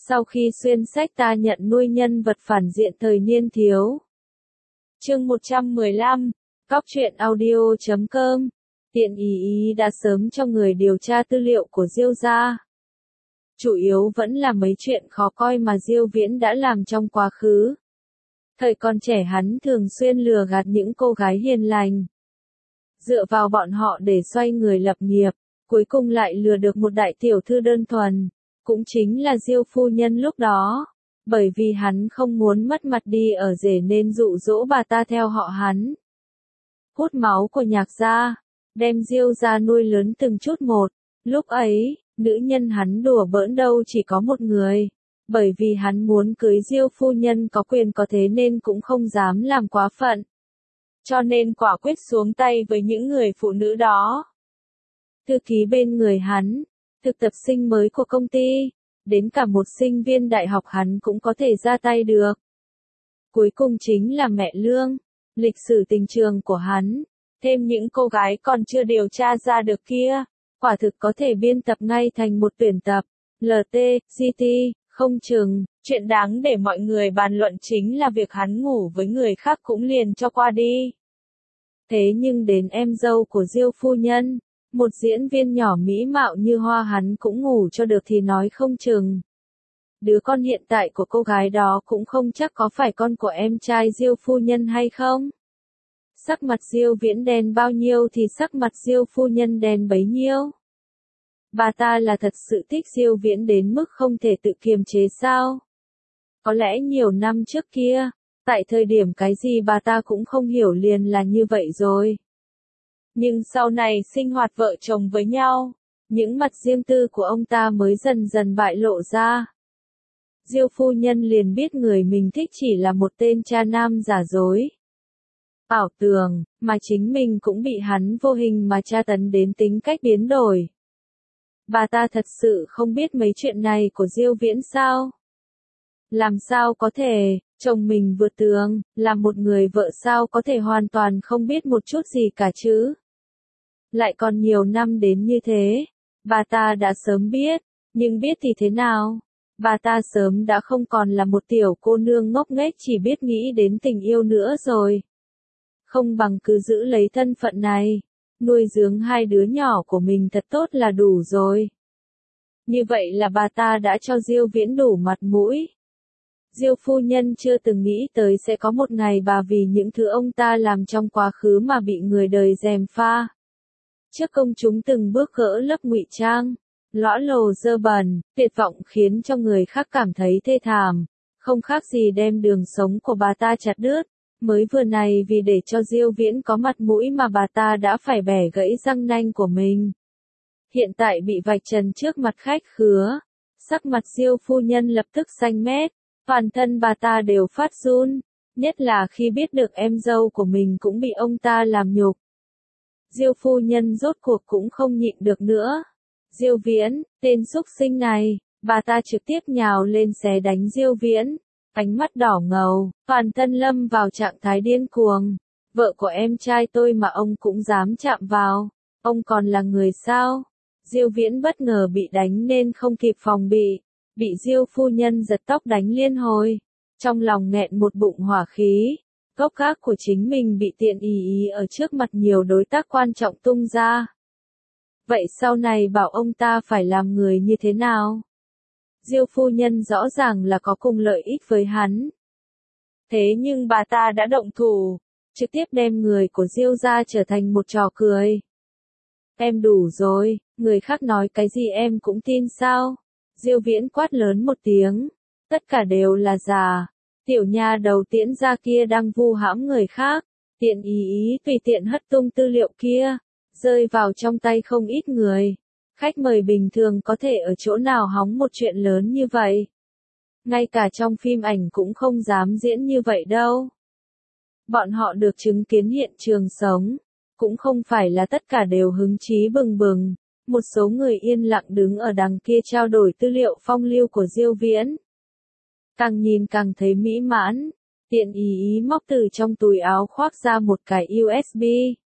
Sau khi xuyên sách ta nhận nuôi nhân vật phản diện thời niên thiếu. Chương 115, Cóc truyện audio.com. Tiện ý đã sớm cho người điều tra tư liệu của Diêu gia. Chủ yếu vẫn là mấy chuyện khó coi mà Diêu Viễn đã làm trong quá khứ. Thời còn trẻ hắn thường xuyên lừa gạt những cô gái hiền lành. Dựa vào bọn họ để xoay người lập nghiệp, cuối cùng lại lừa được một đại tiểu thư đơn thuần, cũng chính là Diêu phu nhân lúc đó. Bởi vì hắn không muốn mất mặt đi ở rể nên dụ dỗ bà ta theo họ hắn. Hút máu của Nhạc gia, đem Diêu gia nuôi lớn từng chút một. Lúc ấy, nữ nhân hắn đùa bỡn đâu chỉ có một người. Bởi vì hắn muốn cưới Diêu phu nhân có quyền có thế nên cũng không dám làm quá phận. Cho nên quả quyết xuống tay với những người phụ nữ đó. Thư ký bên người hắn, thực tập sinh mới của công ty, đến cả một sinh viên đại học hắn cũng có thể ra tay được. Cuối cùng chính là mẹ Lương, lịch sử tình trường của hắn, thêm những cô gái còn chưa điều tra ra được kia, quả thực có thể biên tập ngay thành một tuyển tập, LT, GT, không chừng, chuyện đáng để mọi người bàn luận chính là việc hắn ngủ với người khác cũng liền cho qua đi. Thế nhưng đến em dâu của Diêu phu nhân, một diễn viên nhỏ mỹ mạo như hoa hắn cũng ngủ cho được thì nói không chừng. Đứa con hiện tại của cô gái đó cũng không chắc có phải con của em trai Diêu phu nhân hay không. Sắc mặt Diêu Viễn đen bao nhiêu thì sắc mặt Diêu phu nhân đen bấy nhiêu. Bà ta là thật sự thích Diêu Viễn đến mức không thể tự kiềm chế sao? Có lẽ nhiều năm trước kia, tại thời điểm cái gì bà ta cũng không hiểu liền là như vậy rồi. Nhưng sau này sinh hoạt vợ chồng với nhau, những mặt riêng tư của ông ta mới dần dần bại lộ ra. Diêu phu nhân liền biết người mình thích chỉ là một tên cha nam giả dối. Ảo tưởng, mà chính mình cũng bị hắn vô hình mà tra tấn đến tính cách biến đổi. Bà ta thật sự không biết mấy chuyện này của Diêu Viễn sao? Làm sao có thể, chồng mình vượt tường, là một người vợ sao có thể hoàn toàn không biết một chút gì cả chứ? Lại còn nhiều năm đến như thế, bà ta đã sớm biết, nhưng biết thì thế nào? Bà ta sớm đã không còn là một tiểu cô nương ngốc nghếch chỉ biết nghĩ đến tình yêu nữa rồi. Không bằng cứ giữ lấy thân phận này, nuôi dưỡng hai đứa nhỏ của mình thật tốt là đủ rồi. Như vậy là bà ta đã cho Diêu Viễn đủ mặt mũi. Diêu phu nhân chưa từng nghĩ tới sẽ có một ngày bà vì những thứ ông ta làm trong quá khứ mà bị người đời gièm pha. Trước công chúng từng bước gỡ lớp ngụy trang, lõa lồ dơ bẩn, tuyệt vọng khiến cho người khác cảm thấy thê thảm, không khác gì đem đường sống của bà ta chặt đứt. Mới vừa này vì để cho Diêu Viễn có mặt mũi mà bà ta đã phải bẻ gãy răng nanh của mình. Hiện tại bị vạch trần trước mặt khách khứa, sắc mặt Diêu phu nhân lập tức xanh mét, toàn thân bà ta đều phát run, nhất là khi biết được em dâu của mình cũng bị ông ta làm nhục. Diêu phu nhân rốt cuộc cũng không nhịn được nữa. Diêu Viễn, tên xúc sinh này, bà ta trực tiếp nhào lên xé đánh Diêu Viễn, ánh mắt đỏ ngầu, toàn thân lâm vào trạng thái điên cuồng. Vợ của em trai tôi mà ông cũng dám chạm vào, ông còn là người sao? Diêu Viễn bất ngờ bị đánh nên không kịp phòng bị Diêu phu nhân giật tóc đánh liên hồi. Trong lòng nghẹn một bụng hỏa khí, gốc gác của chính mình bị tiện ý ở trước mặt nhiều đối tác quan trọng tung ra. Vậy sau này bảo ông ta phải làm người như thế nào? Diêu phu nhân rõ ràng là có cùng lợi ích với hắn. Thế nhưng bà ta đã động thủ, trực tiếp đem người của Diêu gia trở thành một trò cười. Em đủ rồi, người khác nói cái gì em cũng tin sao? Diêu Viễn quát lớn một tiếng, tất cả đều là giả. Tiểu nha đầu Tiễn gia kia đang vu hãm người khác, tiện ý tùy tiện hất tung tư liệu kia, rơi vào trong tay không ít người. Khách mời bình thường có thể ở chỗ nào hóng một chuyện lớn như vậy. Ngay cả trong phim ảnh cũng không dám diễn như vậy đâu. Bọn họ được chứng kiến hiện trường sống, cũng không phải là tất cả đều hứng chí bừng bừng. Một số người yên lặng đứng ở đằng kia trao đổi tư liệu phong lưu của Diêu Viễn. Càng nhìn càng thấy mỹ mãn, tiện ý móc từ trong túi áo khoác ra một cái USB.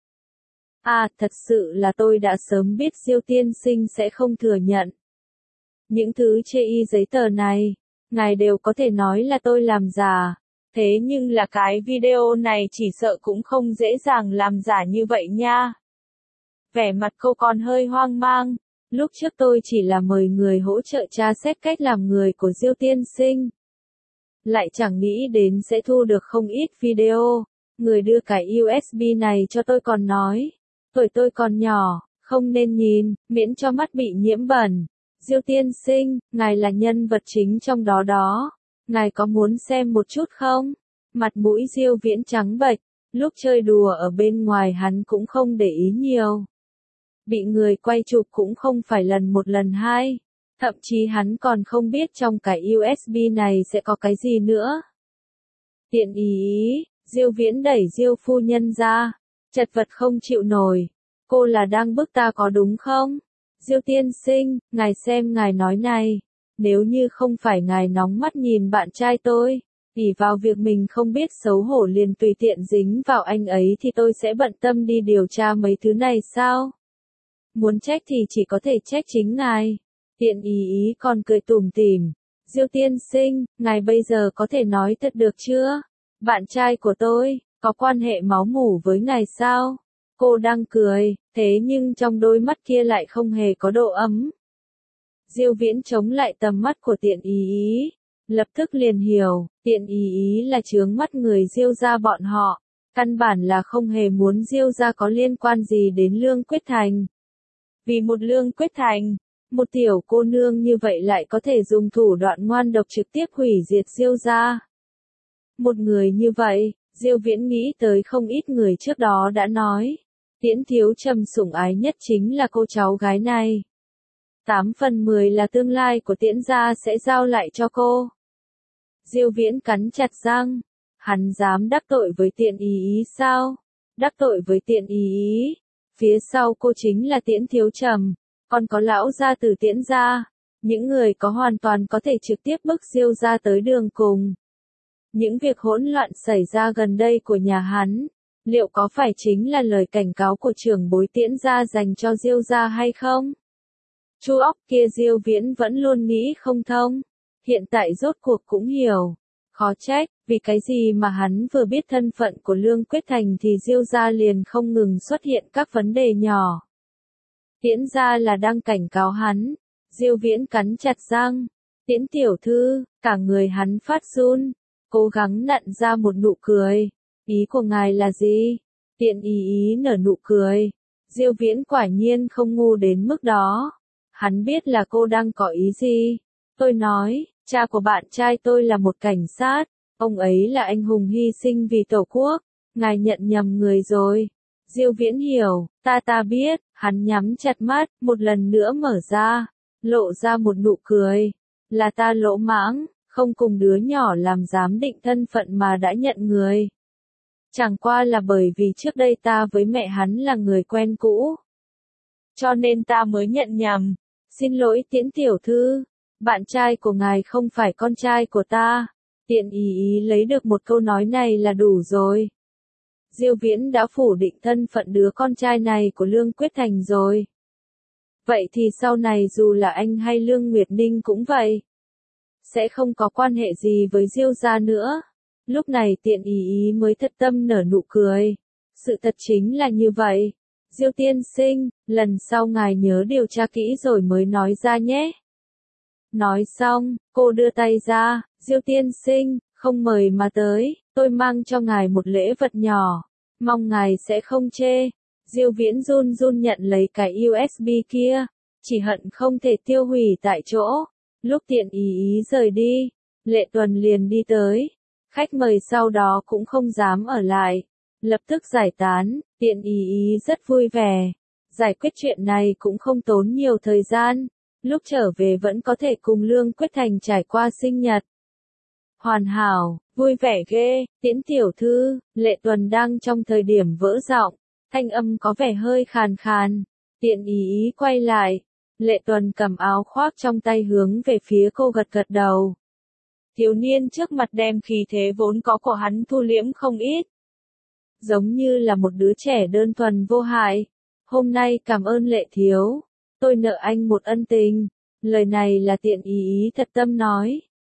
À, thật sự là tôi đã sớm biết Diêu tiên sinh sẽ không thừa nhận. Những thứ chê y giấy tờ này, ngài đều có thể nói là tôi làm giả. Thế nhưng là cái video này chỉ sợ cũng không dễ dàng làm giả như vậy nha. Vẻ mặt cô còn hơi hoang mang. Lúc trước tôi chỉ là mời người hỗ trợ tra xét cách làm người của Diêu tiên sinh. Lại chẳng nghĩ đến sẽ thu được không ít video. Người đưa cái USB này cho tôi còn nói. Tuổi tôi còn nhỏ, không nên nhìn, miễn cho mắt bị nhiễm bẩn. Diêu tiên sinh, ngài là nhân vật chính trong đó đó. Ngài có muốn xem một chút không? Mặt mũi Diêu Viễn trắng bệch. Lúc chơi đùa ở bên ngoài hắn cũng không để ý nhiều. Bị người quay chụp cũng không phải lần một lần hai. Thậm chí hắn còn không biết trong cái USB này sẽ có cái gì nữa. Tiện ý, Diêu Viễn đẩy Diêu phu nhân ra. Chật vật không chịu nổi. Cô là đang bức ta có đúng không? Diêu tiên sinh, ngài xem ngài nói này. Nếu như không phải ngài nóng mắt nhìn bạn trai tôi, ỷ vào việc mình không biết xấu hổ liền tùy tiện dính vào anh ấy thì tôi sẽ bận tâm đi điều tra mấy thứ này sao? Muốn trách thì chỉ có thể trách chính ngài. Tiện ý còn cười tủm tỉm. Diêu tiên sinh, ngài bây giờ có thể nói thật được chưa? Bạn trai của tôi, có quan hệ máu mủ với ngài sao? Cô đang cười, thế nhưng trong đôi mắt kia lại không hề có độ ấm. Diêu Viễn chống lại tầm mắt của tiện ý. Lập tức liền hiểu, tiện ý là chướng mắt người Diêu gia bọn họ. Căn bản là không hề muốn Diêu gia có liên quan gì đến Lương Quyết Thành. Vì một Lương Quyết Thành, một tiểu cô nương như vậy lại có thể dùng thủ đoạn ngoan độc trực tiếp hủy diệt Diêu gia. Một người như vậy, Diêu Viễn nghĩ tới không ít người trước đó đã nói. Tiễn thiếu trầm sủng ái nhất chính là cô cháu gái này. 8 phần 10 là tương lai của Tiễn gia sẽ giao lại cho cô. Diêu Viễn cắn chặt răng. Hắn dám đắc tội với tiện ý sao? Đắc tội với tiện ý. Phía sau cô chính là Tiễn thiếu trầm. Còn có lão gia từ Tiễn gia. Những người có hoàn toàn có thể trực tiếp bức Diêu gia tới đường cùng. Những việc hỗn loạn xảy ra gần đây của nhà hắn. Liệu có phải chính là lời cảnh cáo của trưởng bối Tiễn gia dành cho Diêu gia hay không? Chu óc kia Diêu Viễn vẫn luôn nghĩ không thông. Hiện tại rốt cuộc cũng hiểu. Khó trách, vì cái gì mà hắn vừa biết thân phận của Lương Quyết Thành thì Diêu gia liền không ngừng xuất hiện các vấn đề nhỏ. Tiễn gia là đang cảnh cáo hắn. Diêu Viễn cắn chặt răng. Tiễn tiểu thư, cả người hắn phát run. Cố gắng nặn ra một nụ cười. Ý của ngài là gì? Tiện ý nở nụ cười. Diêu Viễn quả nhiên không ngu đến mức đó. Hắn biết là cô đang có ý gì. Tôi nói, cha của bạn trai tôi là một cảnh sát. Ông ấy là anh hùng hy sinh vì Tổ quốc. Ngài nhận nhầm người rồi. Diêu Viễn hiểu, ta biết. Hắn nhắm chặt mắt, một lần nữa mở ra. Lộ ra một nụ cười. Là ta lỗ mãng, không cùng đứa nhỏ làm giám định thân phận mà đã nhận người. Chẳng qua là bởi vì trước đây ta với mẹ hắn là người quen cũ. Cho nên ta mới nhận nhầm. Xin lỗi Tiễn tiểu thư. Bạn trai của ngài không phải con trai của ta. Tiện ý lấy được một câu nói này là đủ rồi. Diêu Viễn đã phủ định thân phận đứa con trai này của Lương Quyết Thành rồi. Vậy thì sau này dù là anh hay Lương Nguyệt Ninh cũng vậy. Sẽ không có quan hệ gì với Diêu gia nữa. Lúc này tiện ý mới thật tâm nở nụ cười. Sự thật chính là như vậy. Diêu tiên sinh, lần sau ngài nhớ điều tra kỹ rồi mới nói ra nhé. Nói xong, cô đưa tay ra. Diêu tiên sinh, không mời mà tới, tôi mang cho ngài một lễ vật nhỏ. Mong ngài sẽ không chê. Diêu Viễn run run nhận lấy cái USB kia. Chỉ hận không thể tiêu hủy tại chỗ. Lúc tiện ý rời đi, Lệ Tuần liền đi tới. Khách mời sau đó cũng không dám ở lại. Lập tức giải tán, tiện ý rất vui vẻ. Giải quyết chuyện này cũng không tốn nhiều thời gian. Lúc trở về vẫn có thể cùng Lương Quyết Thành trải qua sinh nhật. Hoàn hảo, vui vẻ ghê, Tiễn tiểu thư. Lệ Tuần đang trong thời điểm vỡ giọng. Thanh âm có vẻ hơi khàn khàn. Tiện ý quay lại. Lệ Tuần cầm áo khoác trong tay hướng về phía cô gật gật đầu. Thiếu niên trước mặt đem khí thế vốn có của hắn thu liễm không ít. Giống như là một đứa trẻ đơn thuần vô hại. Hôm nay cảm ơn Lệ thiếu. Tôi nợ anh một ân tình. Lời này là tiện ý thật tâm nói.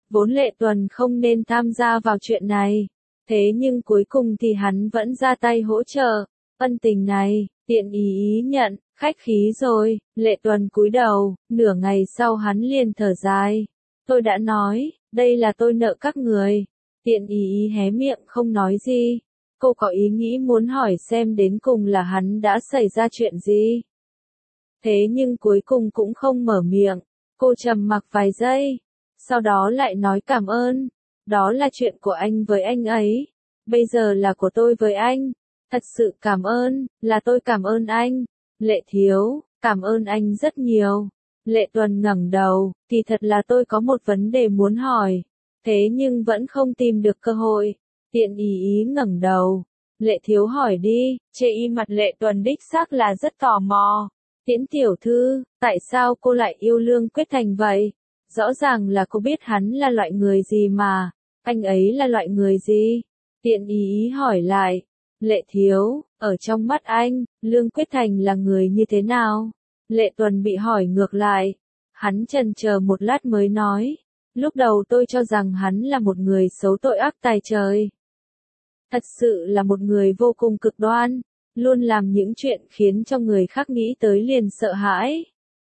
Vốn Lệ Tuần không nên tham gia vào chuyện này. Thế nhưng cuối cùng thì hắn vẫn ra tay hỗ trợ. Ân tình này, Tiện ý nhận, khách khí rồi. Lệ Tuần cúi đầu, nửa ngày sau hắn liền thở dài. Tôi đã nói, đây là tôi nợ các người. Tiện ý hé miệng không nói gì. Cô có ý nghĩ muốn hỏi xem đến cùng là hắn đã xảy ra chuyện gì. Thế nhưng cuối cùng cũng không mở miệng. Cô trầm mặc vài giây. Sau đó lại nói cảm ơn. Đó là chuyện của anh với anh ấy. Bây giờ là của tôi với anh. Thật sự cảm ơn, là tôi cảm ơn anh. Lệ Thiếu, cảm ơn anh rất nhiều. Lệ Tuần ngẩng đầu, thì thật là tôi có một vấn đề muốn hỏi. Thế nhưng vẫn không tìm được cơ hội. Tiện ý ngẩng đầu. Lệ Thiếu hỏi đi, chê y mặt Lệ Tuần đích xác là rất tò mò. Tiễn tiểu thư, tại sao cô lại yêu Lương Quyết Thành vậy? Rõ ràng là cô biết hắn là loại người gì mà. Anh ấy là loại người gì? Tiện ý hỏi lại. Lệ Thiếu, ở trong mắt anh, Lương Quyết Thành là người như thế nào? Lệ Tuần bị hỏi ngược lại. Hắn chần chờ một lát mới nói. Lúc đầu tôi cho rằng hắn là một người xấu tội ác tày trời. Thật sự là một người vô cùng cực đoan, luôn làm những chuyện khiến cho người khác nghĩ tới liền sợ hãi.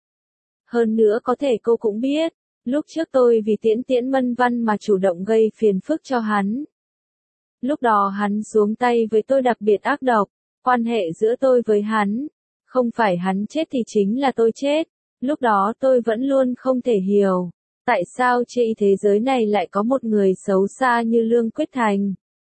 Hơn nữa có thể cô cũng biết, lúc trước tôi vì Tiễn Mân Văn mà chủ động gây phiền phức cho hắn. Lúc đó hắn xuống tay với tôi đặc biệt ác độc, quan hệ giữa tôi với hắn, không phải hắn chết thì chính là tôi chết. Lúc đó tôi vẫn luôn không thể hiểu, tại sao trên thế giới này lại có một người xấu xa như Lương Quyết Thành.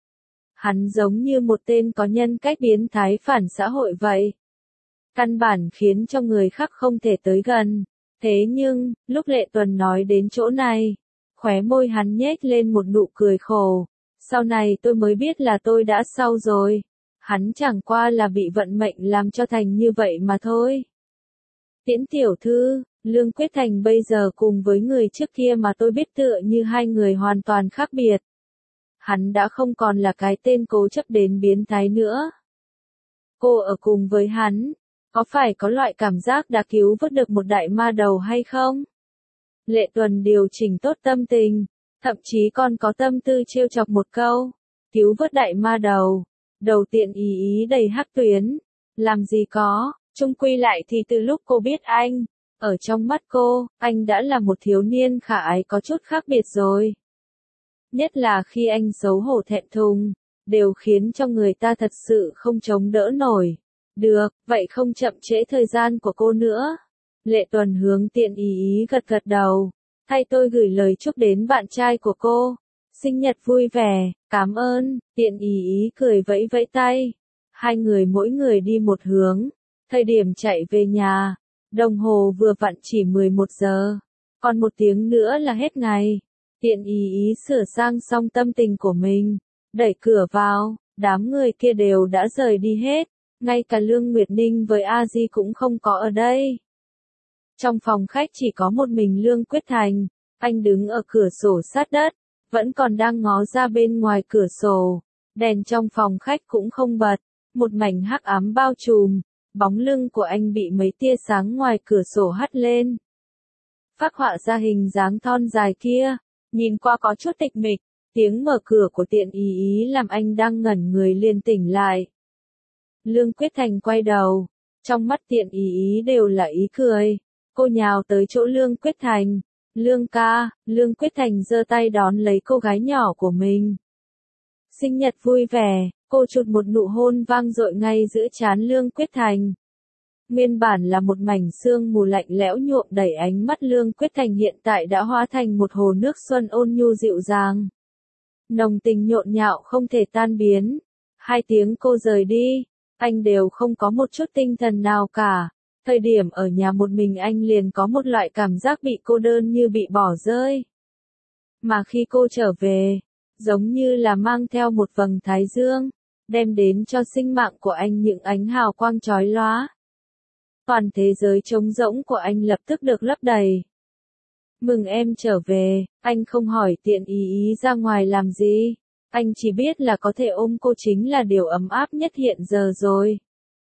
Hắn giống như một tên có nhân cách biến thái phản xã hội vậy. Căn bản khiến cho người khác không thể tới gần. Thế nhưng, lúc Lệ Tuần nói đến chỗ này, khóe môi hắn nhếch lên một nụ cười khổ. Sau này tôi mới biết là tôi đã sau rồi. Hắn chẳng qua là bị vận mệnh làm cho thành như vậy mà thôi. Tiễn tiểu thư, Lương Quyết Thành bây giờ cùng với người trước kia mà tôi biết tựa như hai người hoàn toàn khác biệt. Hắn đã không còn là cái tên cố chấp đến biến thái nữa. Cô ở cùng với hắn, có phải có loại cảm giác đã cứu vớt được một đại ma đầu hay không? Lệ Tuần điều chỉnh tốt tâm tình, thậm chí còn có tâm tư trêu chọc một câu. Cứu vớt đại ma đầu. Đầu Tiện ý đầy hắc tuyến. Làm gì có, chung quy lại thì từ lúc cô biết anh, ở trong mắt cô, anh đã là một thiếu niên khả ái có chút khác biệt rồi. Nhất là khi anh xấu hổ thẹn thùng, đều khiến cho người ta thật sự không chống đỡ nổi. Được, vậy không chậm trễ thời gian của cô nữa. Lệ Tuần hướng Tiện ý gật gật đầu. Thay tôi gửi lời chúc đến bạn trai của cô. Sinh nhật vui vẻ, cảm ơn. Tiện ý cười vẫy vẫy tay. Hai người mỗi người đi một hướng. Thời điểm chạy về nhà, đồng hồ vừa vặn chỉ 11 giờ. Còn một tiếng nữa là hết ngày. Tiện ý sửa sang xong tâm tình của mình, đẩy cửa vào, đám người kia đều đã rời đi hết, ngay cả Lương Nguyệt Ninh với A Di cũng không có ở đây. Trong phòng khách chỉ có một mình Lương Quyết Thành, anh đứng ở cửa sổ sát đất, vẫn còn đang ngó ra bên ngoài cửa sổ, đèn trong phòng khách cũng không bật, một mảnh hắc ám bao trùm, bóng lưng của anh bị mấy tia sáng ngoài cửa sổ hắt lên. Phác họa ra hình dáng thon dài kia. Nhìn qua có chút tịch mịch, tiếng mở cửa của Tiện ý làm anh đang ngẩn người liền tỉnh lại. Lương Quyết Thành quay đầu, trong mắt Tiện ý đều là ý cười. Cô nhào tới chỗ Lương Quyết Thành. Lương ca, Lương Quyết Thành giơ tay đón lấy cô gái nhỏ của mình. Sinh nhật vui vẻ, cô chụt một nụ hôn vang dội ngay giữa trán Lương Quyết Thành. Nguyên bản là một mảnh sương mù lạnh lẽo nhuộm đầy ánh mắt Lương Quyết Thành hiện tại đã hóa thành một hồ nước xuân ôn nhu dịu dàng. Nồng tình nhộn nhạo không thể tan biến. 2 tiếng cô rời đi, anh đều không có một chút tinh thần nào cả. Thời điểm ở nhà một mình anh liền có một loại cảm giác bị cô đơn như bị bỏ rơi. Mà khi cô trở về, giống như là mang theo một vầng thái dương, đem đến cho sinh mạng của anh những ánh hào quang chói lóa. Toàn thế giới trống rỗng của anh lập tức được lấp đầy. Mừng em trở về, anh không hỏi Tiện ý ra ngoài làm gì. Anh chỉ biết là có thể ôm cô chính là điều ấm áp nhất hiện giờ rồi.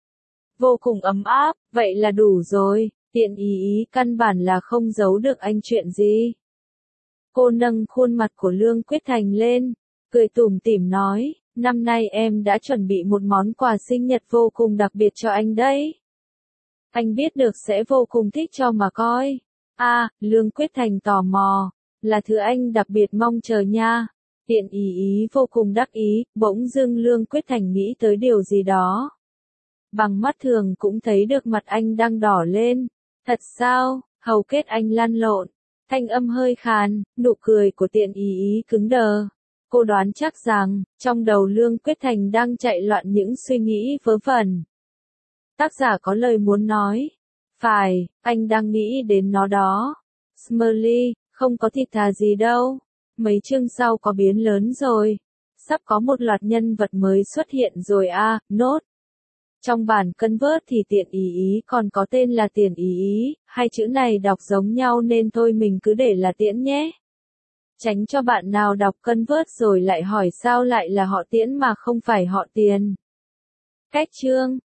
Vô cùng ấm áp, vậy là đủ rồi. Tiện ý căn bản là không giấu được anh chuyện gì. Cô nâng khuôn mặt của Lương Quyết Thành lên, cười tủm tỉm nói, năm nay em đã chuẩn bị một món quà sinh nhật vô cùng đặc biệt cho anh đấy. Anh biết được sẽ vô cùng thích cho mà coi. Lương Quyết Thành tò mò, là thứ anh đặc biệt mong chờ nha. Tiện ý vô cùng đắc ý, bỗng dưng Lương Quyết Thành nghĩ tới điều gì đó. Bằng mắt thường cũng thấy được mặt anh đang đỏ lên. Thật sao? Hầu kết anh lăn lộn. Thanh âm hơi khàn, nụ cười của Tiện ý cứng đờ. Cô đoán chắc rằng, trong đầu Lương Quyết Thành đang chạy loạn những suy nghĩ vớ vẩn. Tác giả có lời muốn nói. Phải, anh đang nghĩ đến nó đó. Smiley, không có thịt thà gì đâu. Mấy chương sau có biến lớn rồi. Sắp có một loạt nhân vật mới xuất hiện rồi nốt. Trong bản Convert thì Tiện ý còn có tên là Tiền ý, hai chữ này đọc giống nhau nên thôi mình cứ để là Tiễn nhé. Tránh cho bạn nào đọc Convert rồi lại hỏi sao lại là họ Tiễn mà không phải họ Tiền. Cách chương